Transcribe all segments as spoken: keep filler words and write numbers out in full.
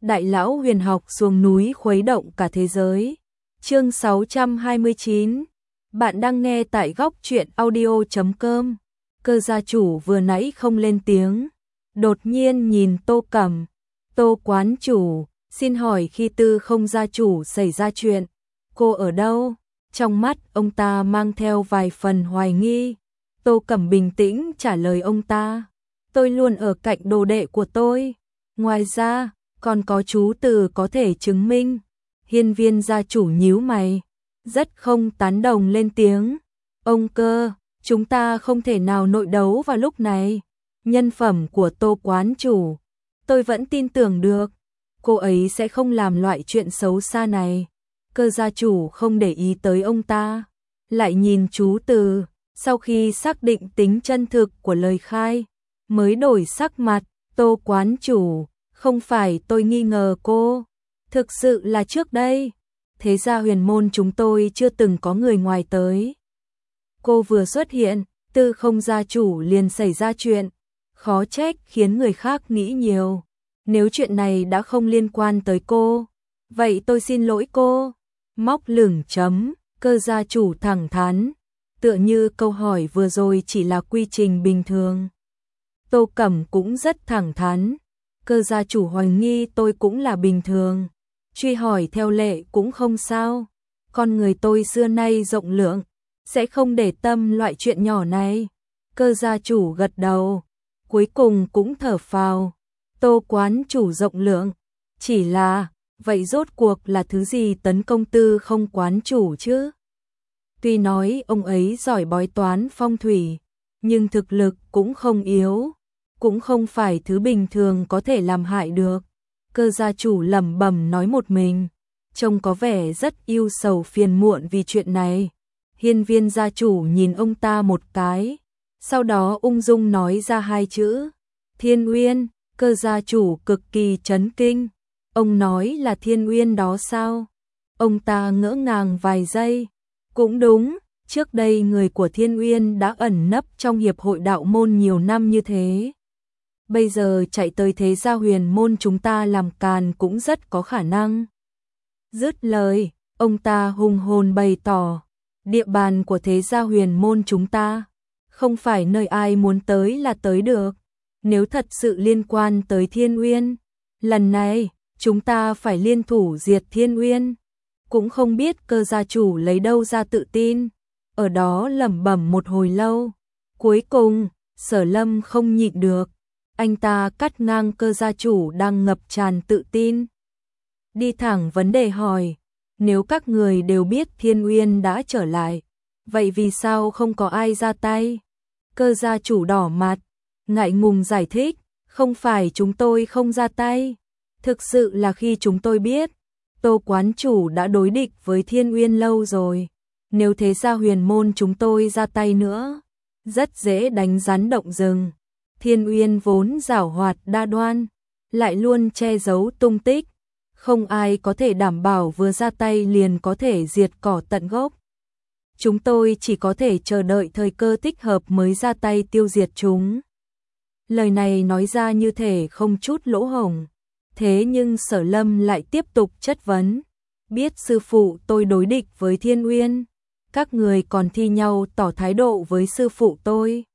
Đại lão huyền học xuống núi khuấy động cả thế giới. Chương sáu trăm hai mươi chín. Bạn đang nghe tại góc truyện audio chấm com. Cơ gia chủ vừa nãy không lên tiếng, đột nhiên nhìn Tô Cẩm. Tô quán chủ, xin hỏi khi Tư Không gia chủ xảy ra chuyện, cô ở đâu? Trong mắt ông ta mang theo vài phần hoài nghi. Tô Cẩm bình tĩnh trả lời ông ta, tôi luôn ở cạnh đồ đệ của tôi. Ngoài ra, còn có chú từ có thể chứng minh. Hiên Viên gia chủ nhíu mày, rất không tán đồng lên tiếng. Ông Cơ, chúng ta không thể nào nội đấu vào lúc này. Nhân phẩm của Tô quán chủ, tôi vẫn tin tưởng được. Cô ấy sẽ không làm loại chuyện xấu xa này. Cơ gia chủ không để ý tới ông ta, lại nhìn chú từ. Sau khi xác định tính chân thực của lời khai, mới đổi sắc mặt. Tô quán chủ, không phải tôi nghi ngờ cô. Thực sự là trước đây, thế gia huyền môn chúng tôi chưa từng có người ngoài tới. Cô vừa xuất hiện, Tư Không gia chủ liền xảy ra chuyện. Khó trách khiến người khác nghĩ nhiều. Nếu chuyện này đã không liên quan tới cô, vậy tôi xin lỗi cô. Móc lửng chấm, Cơ gia chủ thẳng thắn, tựa như câu hỏi vừa rồi chỉ là quy trình bình thường. Tô Cẩm cũng rất thẳng thắn, Cơ gia chủ hoài nghi tôi cũng là bình thường. Truy hỏi theo lệ cũng không sao. Con người tôi xưa nay rộng lượng, sẽ không để tâm loại chuyện nhỏ này. Cơ gia chủ gật đầu, cuối cùng cũng thở phào. Tô quán chủ rộng lượng, chỉ là, vậy rốt cuộc là thứ gì tấn công Tư Không quán chủ chứ? Tuy nói ông ấy giỏi bói toán phong thủy, nhưng thực lực cũng không yếu, cũng không phải thứ bình thường có thể làm hại được. Cơ gia chủ lẩm bẩm nói một mình, trông có vẻ rất ưu sầu phiền muộn vì chuyện này. Hiên Viên gia chủ nhìn ông ta một cái, sau đó ung dung nói ra hai chữ, Thiên Uyên. Cơ gia chủ cực kỳ chấn kinh. Ông nói là Thiên Uyên đó sao? Ông ta ngỡ ngàng vài giây. Cũng đúng, trước đây người của Thiên Uyên đã ẩn nấp trong hiệp hội đạo môn nhiều năm như thế. Bây giờ chạy tới thế gia huyền môn chúng ta làm càn cũng rất có khả năng. Dứt lời, ông ta hùng hồn bày tỏ, địa bàn của thế gia huyền môn chúng ta, không phải nơi ai muốn tới là tới được. Nếu thật sự liên quan tới Thiên Uyên, lần này chúng ta phải liên thủ diệt Thiên Uyên. Cũng không biết Cơ gia chủ lấy đâu ra tự tin, ở đó lẩm bẩm một hồi lâu. Cuối cùng, Sở Lâm không nhịn được, anh ta cắt ngang Cơ gia chủ đang ngập tràn tự tin. Đi thẳng vấn đề hỏi, nếu các người đều biết Thiên Uyên đã trở lại, vậy vì sao không có ai ra tay? Cơ gia chủ đỏ mặt, ngại ngùng giải thích, không phải chúng tôi không ra tay. Thực sự là khi chúng tôi biết, Tô quán chủ đã đối địch với Thiên Uyên lâu rồi. Nếu thế gia huyền môn chúng tôi ra tay nữa, rất dễ đánh rắn động rừng. Thiên Uyên vốn giảo hoạt đa đoan, lại luôn che giấu tung tích. Không ai có thể đảm bảo vừa ra tay liền có thể diệt cỏ tận gốc. Chúng tôi chỉ có thể chờ đợi thời cơ thích hợp mới ra tay tiêu diệt chúng. Lời này nói ra như thể không chút lỗ hổng. Thế nhưng Sở Lâm lại tiếp tục chất vấn. Biết sư phụ tôi đối địch với Thiên Uyên, các người còn thi nhau tỏ thái độ với sư phụ tôi.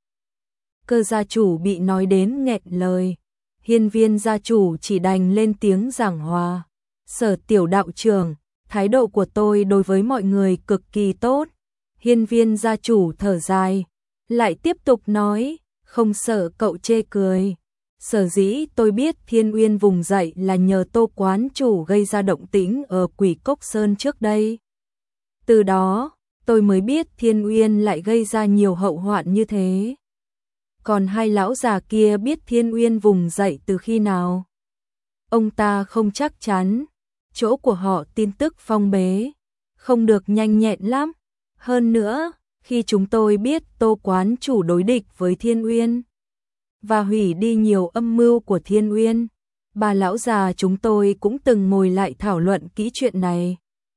Cơ gia chủ bị nói đến nghẹn lời. Hiên Viên gia chủ chỉ đành lên tiếng giảng hòa. Sở tiểu đạo trưởng, thái độ của tôi đối với mọi người cực kỳ tốt. Hiên Viên gia chủ thở dài, lại tiếp tục nói, không sợ cậu chê cười. Sở dĩ tôi biết Thiên Uyên vùng dậy là nhờ Tô quán chủ gây ra động tĩnh ở Quỷ Cốc Sơn trước đây. Từ đó, tôi mới biết Thiên Uyên lại gây ra nhiều hậu hoạn như thế. Còn hai lão già kia biết Thiên Uyên vùng dậy từ khi nào? Ông ta không chắc chắn, chỗ của họ tin tức phong bế, không được nhanh nhẹn lắm. Hơn nữa, khi chúng tôi biết Tô quán chủ đối địch với Thiên Uyên và hủy đi nhiều âm mưu của Thiên Uyên, bà lão già chúng tôi cũng từng ngồi lại thảo luận kỹ chuyện này.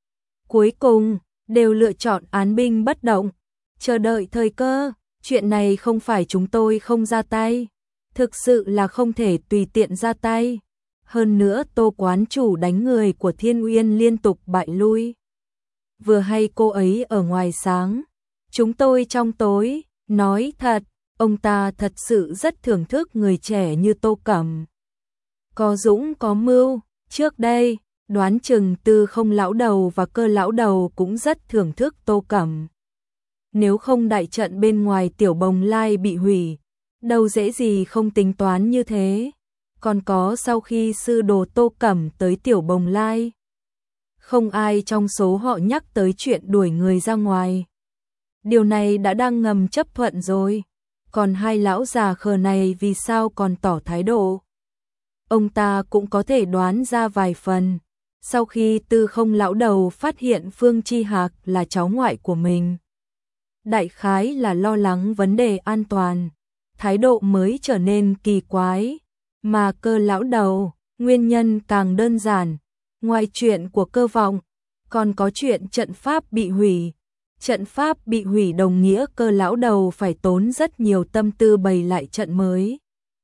Cuối cùng, đều lựa chọn án binh bất động, chờ đợi thời cơ. Chuyện này không phải chúng tôi không ra tay, thực sự là không thể tùy tiện ra tay. Hơn nữa Tô quán chủ đánh người của Thiên Uyên liên tục bại lui. Vừa hay cô ấy ở ngoài sáng, chúng tôi trong tối, nói thật, ông ta thật sự rất thưởng thức người trẻ như Tô Cẩm. Có dũng có mưu, trước đây, đoán chừng Tư Không lão đầu và Cơ lão đầu cũng rất thưởng thức Tô Cẩm. Nếu không đại trận bên ngoài Tiểu Bồng Lai bị hủy, đâu dễ gì không tính toán như thế. Còn có sau khi sư đồ Tô Cẩm tới Tiểu Bồng Lai, không ai trong số họ nhắc tới chuyện đuổi người ra ngoài. Điều này đã đang ngầm chấp thuận rồi. Còn hai lão già khờ này vì sao còn tỏ thái độ? Ông ta cũng có thể đoán ra vài phần. Sau khi Tư Không lão đầu phát hiện Phương Chi Hạc là cháu ngoại của mình, đại khái là lo lắng vấn đề an toàn, thái độ mới trở nên kỳ quái. Mà Cơ lão đầu, nguyên nhân càng đơn giản, ngoài chuyện của Cơ Vọng, còn có chuyện trận pháp bị hủy. Trận pháp bị hủy đồng nghĩa Cơ lão đầu phải tốn rất nhiều tâm tư bày lại trận mới.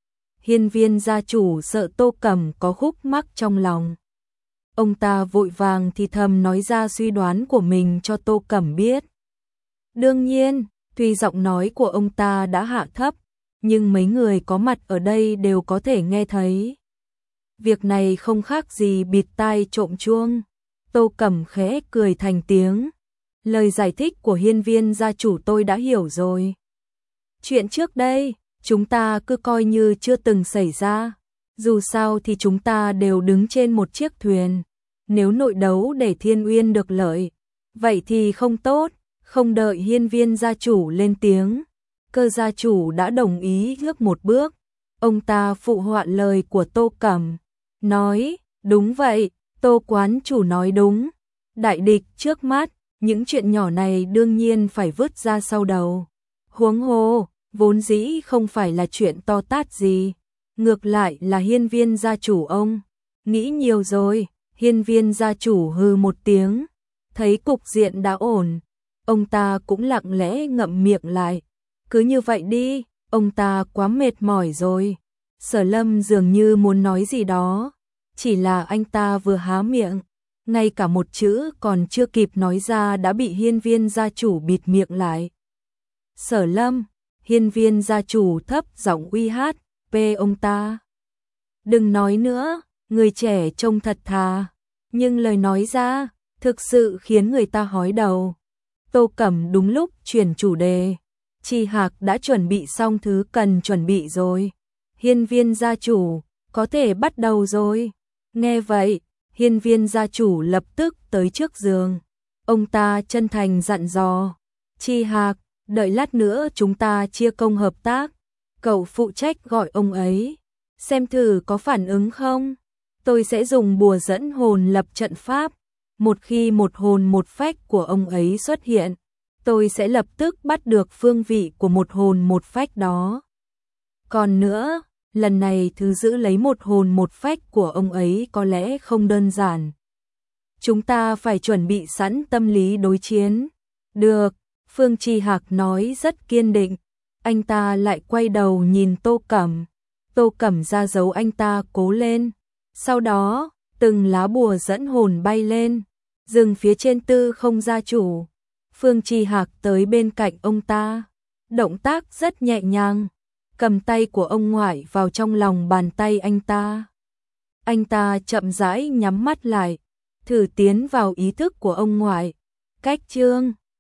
Hiên Viên gia chủ sợ Tô Cẩm có khúc mắc trong lòng. Ông ta vội vàng thì thầm nói ra suy đoán của mình cho Tô Cẩm biết. Đương nhiên, tuy giọng nói của ông ta đã hạ thấp, nhưng mấy người có mặt ở đây đều có thể nghe thấy. Việc này không khác gì bịt tai trộm chuông. Tô Cẩm khẽ cười thành tiếng. Lời giải thích của Hiên Viên gia chủ tôi đã hiểu rồi. Chuyện trước đây, chúng ta cứ coi như chưa từng xảy ra. Dù sao thì chúng ta đều đứng trên một chiếc thuyền. Nếu nội đấu để Thiên Uyên được lợi, vậy thì không tốt. Không đợi Hiên Viên gia chủ lên tiếng, Cơ gia chủ đã đồng ý bước một bước. Ông ta phụ họa lời của Tô Cẩm, nói, đúng vậy, Tô quán chủ nói đúng. Đại địch trước mắt, những chuyện nhỏ này đương nhiên phải vứt ra sau đầu. Huống hồ, vốn dĩ không phải là chuyện to tát gì. Ngược lại là Hiên Viên gia chủ ông nghĩ nhiều rồi. Hiên Viên gia chủ hừ một tiếng, thấy cục diện đã ổn, ông ta cũng lặng lẽ ngậm miệng lại. Cứ như vậy đi, ông ta quá mệt mỏi rồi. Sở Lâm dường như muốn nói gì đó, chỉ là anh ta vừa há miệng, ngay cả một chữ còn chưa kịp nói ra đã bị Hiên Viên gia chủ bịt miệng lại. Sở Lâm, Hiên Viên gia chủ thấp giọng uy hát về ông ta. Đừng nói nữa, người trẻ trông thật thà, nhưng lời nói ra thực sự khiến người ta hói đầu. Tô Cẩm đúng lúc chuyển chủ đề. Chi Hạc đã chuẩn bị xong thứ cần chuẩn bị rồi. Hiên Viên gia chủ, có thể bắt đầu rồi. Nghe vậy, Hiên Viên gia chủ lập tức tới trước giường. Ông ta chân thành dặn dò. Chi Hạc, đợi lát nữa chúng ta chia công hợp tác. Cậu phụ trách gọi ông ấy. Xem thử có phản ứng không. Tôi sẽ dùng bùa dẫn hồn lập trận pháp. Một khi một hồn một phách của ông ấy xuất hiện, tôi sẽ lập tức bắt được phương vị của một hồn một phách đó. Còn nữa, lần này thứ giữ lấy một hồn một phách của ông ấy có lẽ không đơn giản. Chúng ta phải chuẩn bị sẵn tâm lý đối chiến. Được, Phương Chi Hạc nói rất kiên định. Anh ta lại quay đầu nhìn Tô Cẩm. Tô Cẩm ra dấu anh ta cố lên. Sau đó, từng lá bùa dẫn hồn bay lên, dừng phía trên Tư Không gia chủ. Phương Chi Hạc tới bên cạnh ông ta, động tác rất nhẹ nhàng, cầm tay của ông ngoại vào trong lòng bàn tay anh ta. Anh ta chậm rãi nhắm mắt lại, thử tiến vào ý thức của ông ngoại. Cách chương